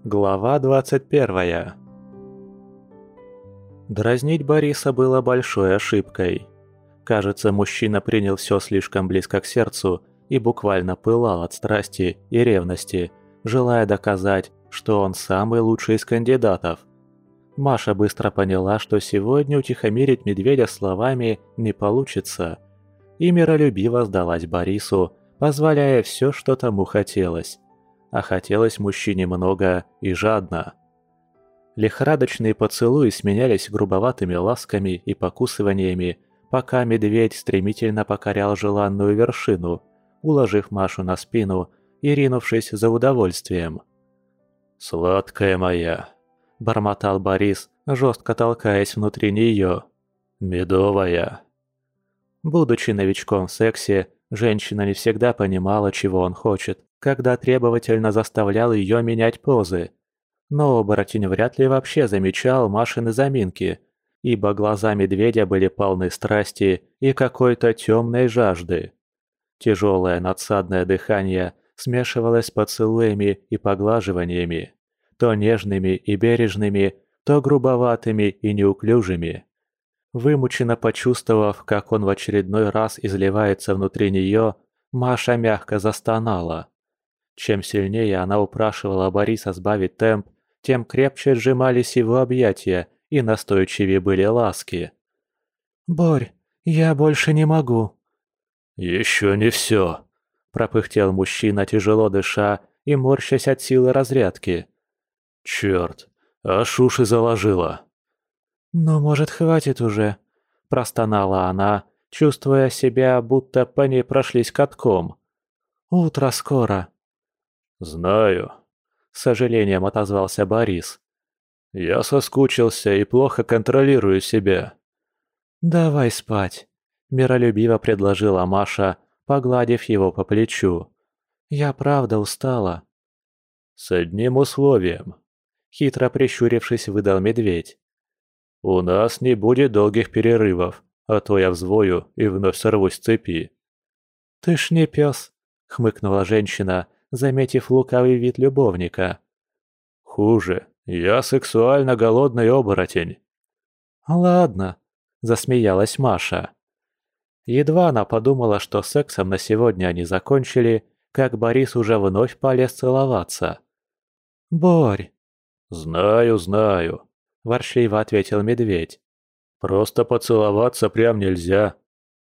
Глава 21. Дразнить Бориса было большой ошибкой. Кажется, мужчина принял все слишком близко к сердцу и буквально пылал от страсти и ревности, желая доказать, что он самый лучший из кандидатов. Маша быстро поняла, что сегодня утихомирить медведя словами не получится, и миролюбиво сдалась Борису, позволяя все, что тому хотелось. А хотелось мужчине много и жадно. Лихорадочные поцелуи сменялись грубоватыми ласками и покусываниями, пока медведь стремительно покорял желанную вершину, уложив Машу на спину и ринувшись за удовольствием. «Сладкая моя!» – бормотал Борис, жестко толкаясь внутри нее. «Медовая!» Будучи новичком в сексе, женщина не всегда понимала, чего он хочет, когда требовательно заставлял ее менять позы. Но оборотень вряд ли вообще замечал Машины заминки, ибо глаза медведя были полны страсти и какой-то темной жажды. Тяжелое надсадное дыхание смешивалось с поцелуями и поглаживаниями, то нежными и бережными, то грубоватыми и неуклюжими. Вымученно почувствовав, как он в очередной раз изливается внутри нее, Маша мягко застонала. Чем сильнее она упрашивала Бориса сбавить темп, тем крепче сжимались его объятия и настойчивее были ласки. «Борь, я больше не могу». «Еще не все», – пропыхтел мужчина, тяжело дыша и морщась от силы разрядки. «Черт, аж уши заложила». «Ну, может, хватит уже?» – простонала она, чувствуя себя, будто по ней прошлись катком. «Утро скоро». «Знаю», — с сожалением отозвался Борис. «Я соскучился и плохо контролирую себя». «Давай спать», — миролюбиво предложила Маша, погладив его по плечу. «Я правда устала». «С одним условием», — хитро прищурившись, выдал медведь. «У нас не будет долгих перерывов, а то я взвою и вновь сорвусь с цепи». «Ты ж не пес», — хмыкнула женщина, заметив лукавый вид любовника. «Хуже. Я сексуально голодный оборотень». «Ладно», — засмеялась Маша. Едва она подумала, что сексом на сегодня они закончили, как Борис уже вновь полез целоваться. «Борь!» «Знаю, знаю», — ворчливо ответил медведь. «Просто поцеловаться прям нельзя».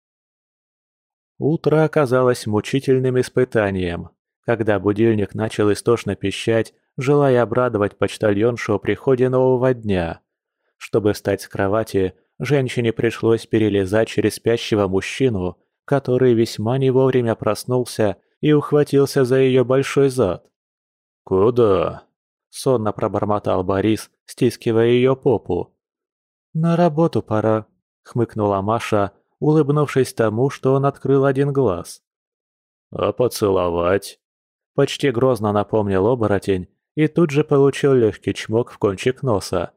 Утро оказалось мучительным испытанием, когда будильник начал истошно пищать, желая обрадовать почтальоншу о приходе нового дня. Чтобы встать с кровати, женщине пришлось перелезать через спящего мужчину, который весьма не вовремя проснулся и ухватился за ее большой зад. «Куда?» – сонно пробормотал Борис, стискивая ее попу. «На работу пора», – хмыкнула Маша, улыбнувшись тому, что он открыл один глаз. «А поцеловать?» – почти грозно напомнил оборотень и тут же получил легкий чмок в кончик носа.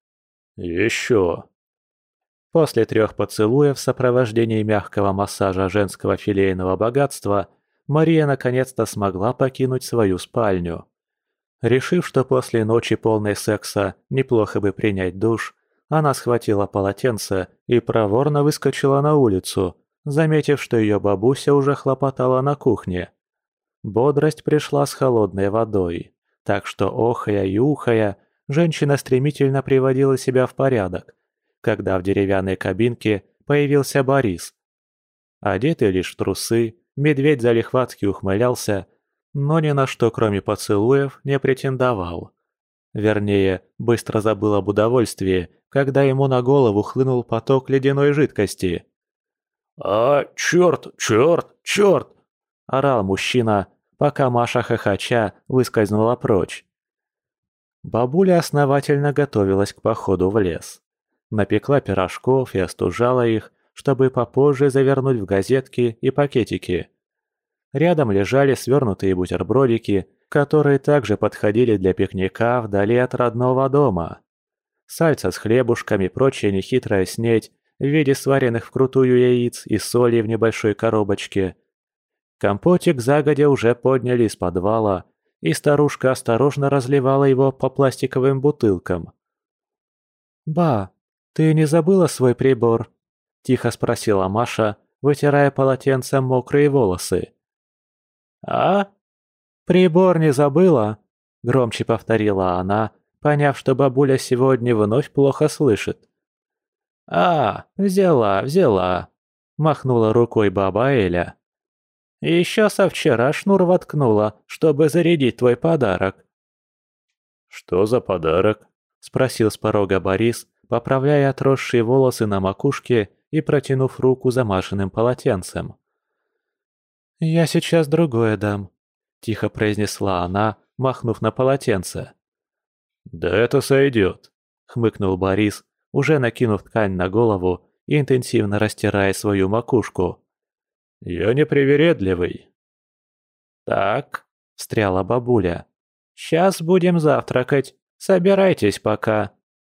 «Еще!» После 3 поцелуев в сопровождении мягкого массажа женского филейного богатства Мария наконец-то смогла покинуть свою спальню. Решив, что после ночи полной секса неплохо бы принять душ, она схватила полотенце и проворно выскочила на улицу, заметив, что ее бабуся уже хлопотала на кухне. Бодрость пришла с холодной водой, так что, охая и ухая, женщина стремительно приводила себя в порядок, когда в деревянной кабинке появился Борис. Одетый лишь в трусы, медведь залихватски ухмылялся, но ни на что, кроме поцелуев, не претендовал. Вернее, быстро забыл об удовольствии, когда ему на голову хлынул поток ледяной жидкости. «А, черт, черт, черт!» – орал мужчина, пока Маша хохоча выскользнула прочь. Бабуля основательно готовилась к походу в лес. Напекла пирожков и остужала их, чтобы попозже завернуть в газетки и пакетики. Рядом лежали свернутые бутербродики, которые также подходили для пикника вдали от родного дома. Сальца с хлебушками, прочая нехитрая снеть в виде сваренных вкрутую яиц и соли в небольшой коробочке. Компотик загодя уже подняли из подвала, и старушка осторожно разливала его по пластиковым бутылкам. «Ба, ты не забыла свой прибор?» – тихо спросила Маша, вытирая полотенцем мокрые волосы. «А? Прибор не забыла?» – громче повторила она, поняв, что бабуля сегодня вновь плохо слышит. «А, взяла», – махнула рукой баба Эля. «Еще со вчера шнур воткнула, чтобы зарядить твой подарок». «Что за подарок?» – спросил с порога Борис, поправляя отросшие волосы на макушке и протянув руку за Машиным полотенцем. «Я сейчас другое дам», – тихо произнесла она, махнув на полотенце. «Да это сойдет», – хмыкнул Борис, уже накинув ткань на голову и интенсивно растирая свою макушку. «Я не привередливый». «Так», – встряла бабуля, – «сейчас будем завтракать, собирайтесь пока».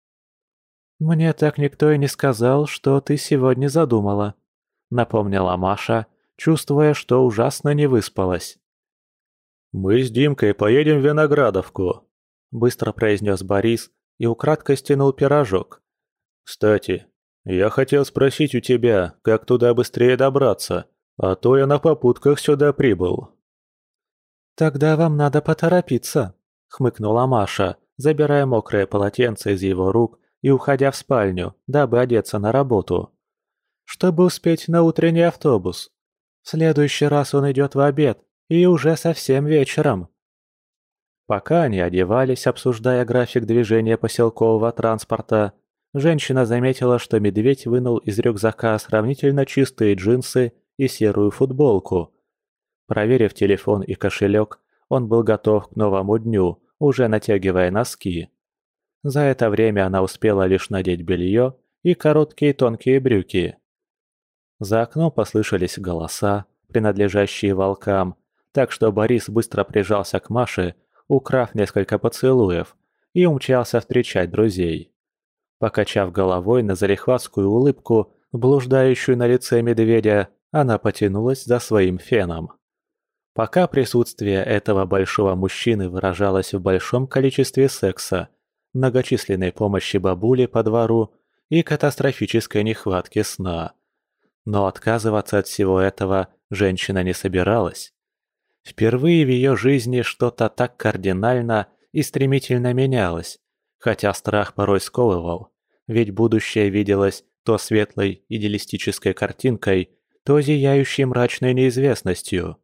«Мне так никто и не сказал, что ты сегодня задумала», – напомнила Маша, чувствуя, что ужасно не выспалась. «Мы с Димкой поедем в Виноградовку», – быстро произнес Борис и украдкой стянул пирожок. «Кстати, я хотел спросить у тебя, как туда быстрее добраться, а то я на попутках сюда прибыл». «Тогда вам надо поторопиться», – хмыкнула Маша, забирая мокрое полотенце из его рук и уходя в спальню, дабы одеться на работу. «Чтобы успеть на утренний автобус. В следующий раз он идет в обед, и уже совсем вечером». Пока они одевались, обсуждая график движения поселкового транспорта, женщина заметила, что медведь вынул из рюкзака сравнительно чистые джинсы и серую футболку. Проверив телефон и кошелек, он был готов к новому дню, уже натягивая носки. За это время она успела лишь надеть белье и короткие тонкие брюки. За окном послышались голоса, принадлежащие волкам, так что Борис быстро прижался к Маше, украв несколько поцелуев, и умчался встречать друзей. Покачав головой на залихватскую улыбку, блуждающую на лице медведя, она потянулась за своим феном. Пока присутствие этого большого мужчины выражалось в большом количестве секса, многочисленной помощи бабуле по двору и катастрофической нехватке сна. Но отказываться от всего этого женщина не собиралась. Впервые в ее жизни что-то так кардинально и стремительно менялось, хотя страх порой сковывал, ведь будущее виделось то светлой идеалистической картинкой, то зияющей мрачной неизвестностью.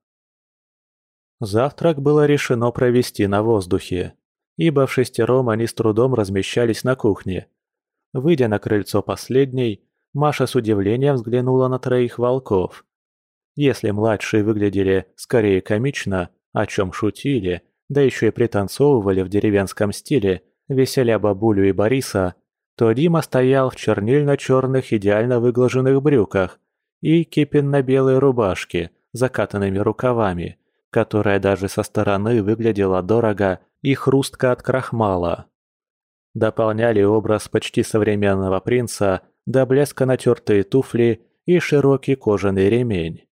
Завтрак было решено провести на воздухе, ибо вшестером они с трудом размещались на кухне. Выйдя на крыльцо последней, Маша с удивлением взглянула на троих волков. Если младшие выглядели скорее комично, о чем шутили, да еще и пританцовывали в деревенском стиле, веселя бабулю и Бориса, то Дима стоял в чернильно-черных идеально выглаженных брюках и кипенно-белой рубашке с закатанными рукавами, которая даже со стороны выглядела дорого и хрустко от крахмала. Дополняли образ почти современного принца до блеска натертые туфли и широкий кожаный ремень.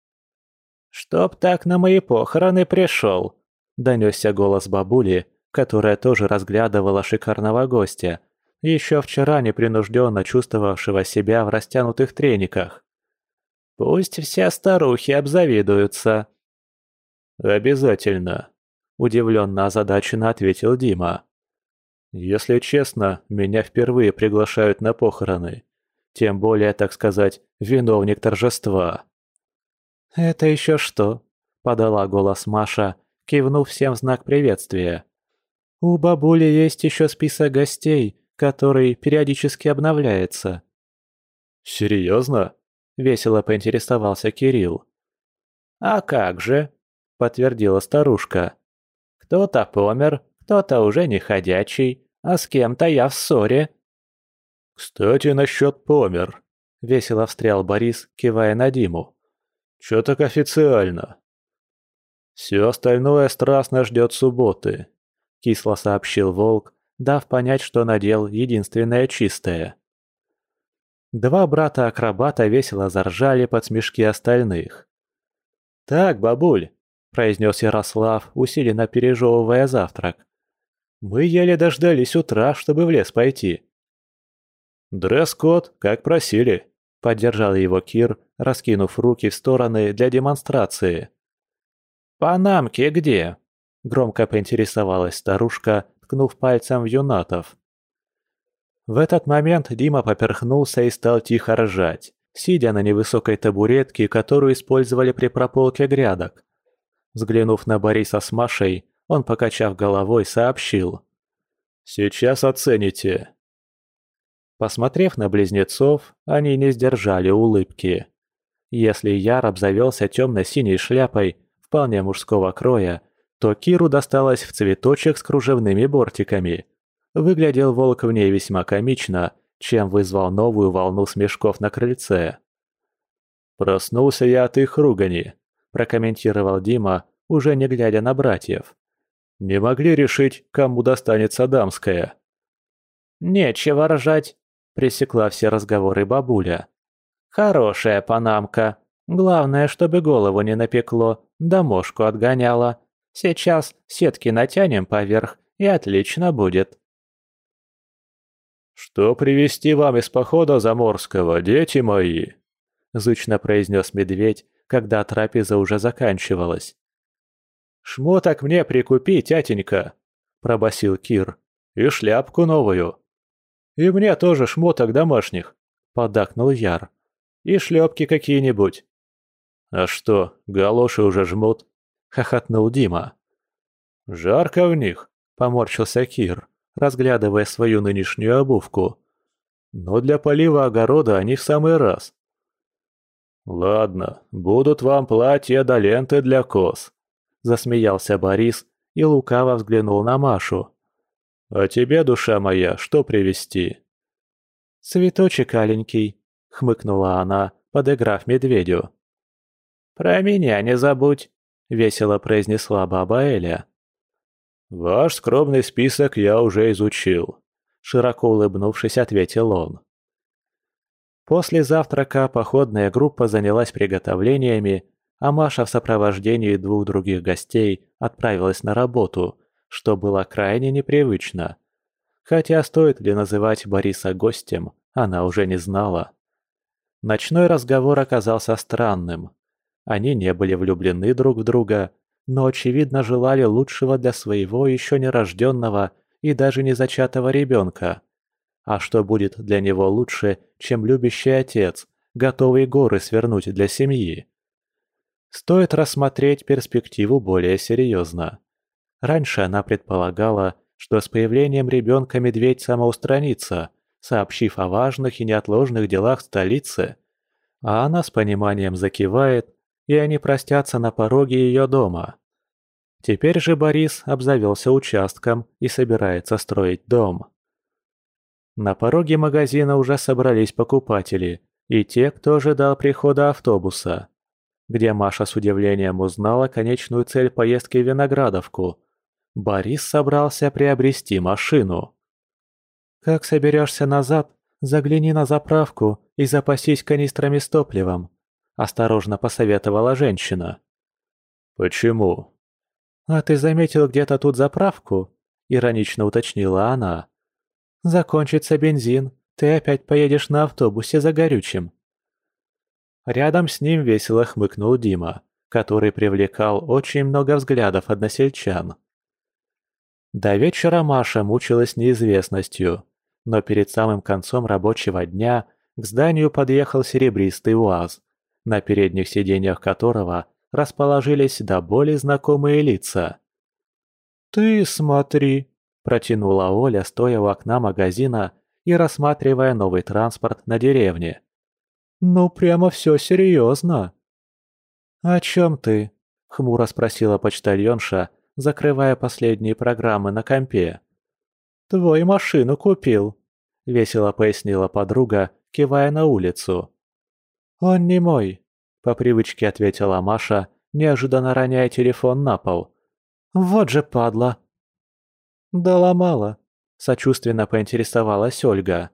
«Чтоб так на мои похороны пришел!» – донесся голос бабули, которая тоже разглядывала шикарного гостя, еще вчера непринужденно чувствовавшего себя в растянутых трениках. «Пусть все старухи обзавидуются!» «Обязательно!» – удивленно озадаченно ответил Дима. «Если честно, меня впервые приглашают на похороны. Тем более, так сказать, виновник торжества». «Это еще что?» – подала голос Маша, кивнув всем в знак приветствия. «У бабули есть еще список гостей, который периодически обновляется». «Серьезно?» – весело поинтересовался Кирилл. «А как же?» – подтвердила старушка. «Кто-то помер, кто-то уже не ходячий, а с кем-то я в ссоре». «Кстати, насчет помер», – весело встрял Борис, кивая на Диму. «Чё так официально?» «Все остальное страстно ждет субботы», – кисло сообщил Волк, дав понять, что надел единственное чистое. Два брата-акробата весело заржали под смешки остальных. «Так, бабуль», – произнес Ярослав, усиленно пережевывая завтрак. «Мы еле дождались утра, чтобы в лес пойти». «Дресс-код, как просили», — поддержал его Кир, раскинув руки в стороны для демонстрации. «Панамки где?» — громко поинтересовалась старушка, ткнув пальцем в юнатов. В этот момент Дима поперхнулся и стал тихо ржать, сидя на невысокой табуретке, которую использовали при прополке грядок. Взглянув на Бориса с Машей, он, покачав головой, сообщил: «Сейчас оцените». Посмотрев на близнецов, они не сдержали улыбки. Если Яр обзавелся темно-синей шляпой, вполне мужского кроя, то Киру досталось в цветочек с кружевными бортиками. Выглядел волк в ней весьма комично, чем вызвал новую волну смешков на крыльце. «Проснулся я от их ругани», – прокомментировал Дима, уже не глядя на братьев. «Не могли решить, кому достанется дамская». «Нечего ржать», – пресекла все разговоры бабуля. «Хорошая панамка. Главное, чтобы голову не напекло, да мошку отгоняла. Сейчас сетки натянем поверх, и отлично будет». «Что привезти вам из похода Заморского, дети мои?» – зычно произнес медведь, когда трапеза уже заканчивалась. «Шмоток мне прикупи, тятенька», – пробасил Кир. «И шляпку новую». «И мне тоже шмоток домашних», – поддакнул Яр. «И шлепки какие-нибудь». «А что, галоши уже жмут?» – хохотнул Дима. «Жарко в них», – поморщился Кир, разглядывая свою нынешнюю обувку. «Но для полива огорода они в самый раз». «Ладно, будут вам платья да ленты для коз», – засмеялся Борис и лукаво взглянул на Машу. «А тебе, душа моя, что привезти?» «Цветочек аленький», — хмыкнула она, подыграв медведю. «Про меня не забудь», — весело произнесла баба Эля. «Ваш скромный список я уже изучил», — широко улыбнувшись, ответил он. После завтрака походная группа занялась приготовлениями, а Маша в сопровождении двух других гостей отправилась на работу, что было крайне непривычно. Хотя стоит ли называть Бориса гостем, она уже не знала. Ночной разговор оказался странным. Они не были влюблены друг в друга, но очевидно желали лучшего для своего еще нерожденного и даже не зачатого ребенка. А что будет для него лучше, чем любящий отец, готовый горы свернуть для семьи? Стоит рассмотреть перспективу более серьезно. Раньше она предполагала, что с появлением ребенка медведь самоустранится, сообщив о важных и неотложных делах столицы, а она с пониманием закивает, и они простятся на пороге ее дома. Теперь же Борис обзавелся участком и собирается строить дом. На пороге магазина уже собрались покупатели и те, кто ожидал прихода автобуса, где Маша с удивлением узнала конечную цель поездки в Виноградовку. Борис собрался приобрести машину. «Как соберешься назад, загляни на заправку и запасись канистрами с топливом», – осторожно посоветовала женщина. «Почему?» «А ты заметил где-то тут заправку?» – иронично уточнила она. «Закончится бензин, ты опять поедешь на автобусе за горючим». Рядом с ним весело хмыкнул Дима, который привлекал очень много взглядов односельчан. До вечера Маша мучилась неизвестностью, но перед самым концом рабочего дня к зданию подъехал серебристый УАЗ, на передних сиденьях которого расположились до боли знакомые лица. «Ты смотри», – протянула Оля, стоя у окна магазина и рассматривая новый транспорт на деревне. «Ну прямо все серьезно». «О чем ты?» – хмуро спросила почтальонша, закрывая последние программы на компе. «Твой машину купил», – весело пояснила подруга, кивая на улицу. «Он не мой», – по привычке ответила Маша, неожиданно роняя телефон на пол. «Вот же падла!» «Да ломала», – сочувственно поинтересовалась Ольга.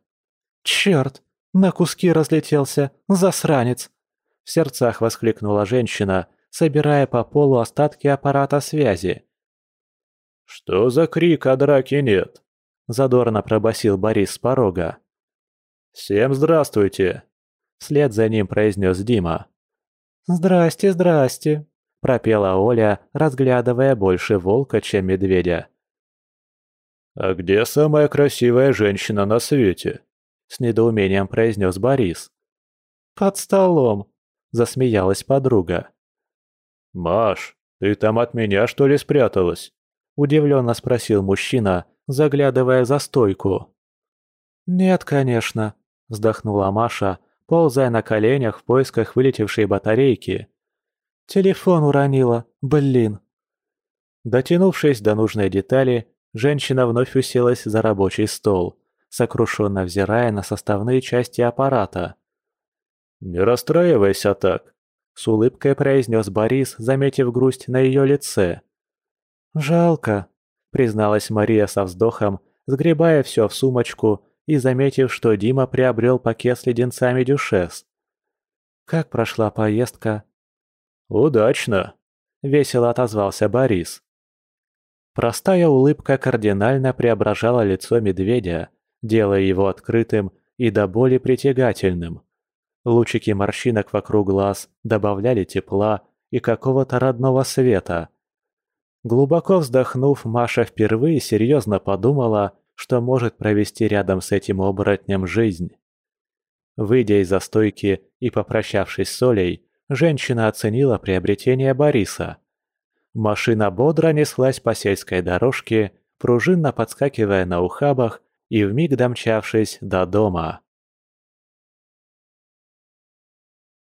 «Черт! На куски разлетелся, засранец!» В сердцах воскликнула женщина, собирая по полу остатки аппарата связи. «Что за крик, а драки нет?» – задорно пробасил Борис с порога. «Всем здравствуйте!» – вслед за ним произнес Дима. «Здрасте, здрасте!» – пропела Оля, разглядывая больше волка, чем медведя. «А где самая красивая женщина на свете?» – с недоумением произнес Борис. «Под столом!» – засмеялась подруга. «Маш, ты там от меня, что ли, спряталась?» – удивленно спросил мужчина, заглядывая за стойку. «Нет, конечно», – вздохнула Маша, ползая на коленях в поисках вылетевшей батарейки. «Телефон уронила, блин». Дотянувшись до нужной детали, женщина вновь уселась за рабочий стол, сокрушенно взирая на составные части аппарата. «Не расстраивайся так», – с улыбкой произнес Борис, заметив грусть на ее лице. «Жалко», – призналась Мария со вздохом, сгребая все в сумочку и заметив, что Дима приобрел пакет с леденцами Дюшес. «Как прошла поездка?» «Удачно», – весело отозвался Борис. Простая улыбка кардинально преображала лицо медведя, делая его открытым и до боли притягательным. Лучики морщинок вокруг глаз добавляли тепла и какого-то родного света. Глубоко вздохнув, Маша впервые серьезно подумала, что может провести рядом с этим оборотнем жизнь. Выйдя из застойки и попрощавшись с Олей, женщина оценила приобретение Бориса. Машина бодро неслась по сельской дорожке, пружинно подскакивая на ухабах и вмиг домчавшись до дома.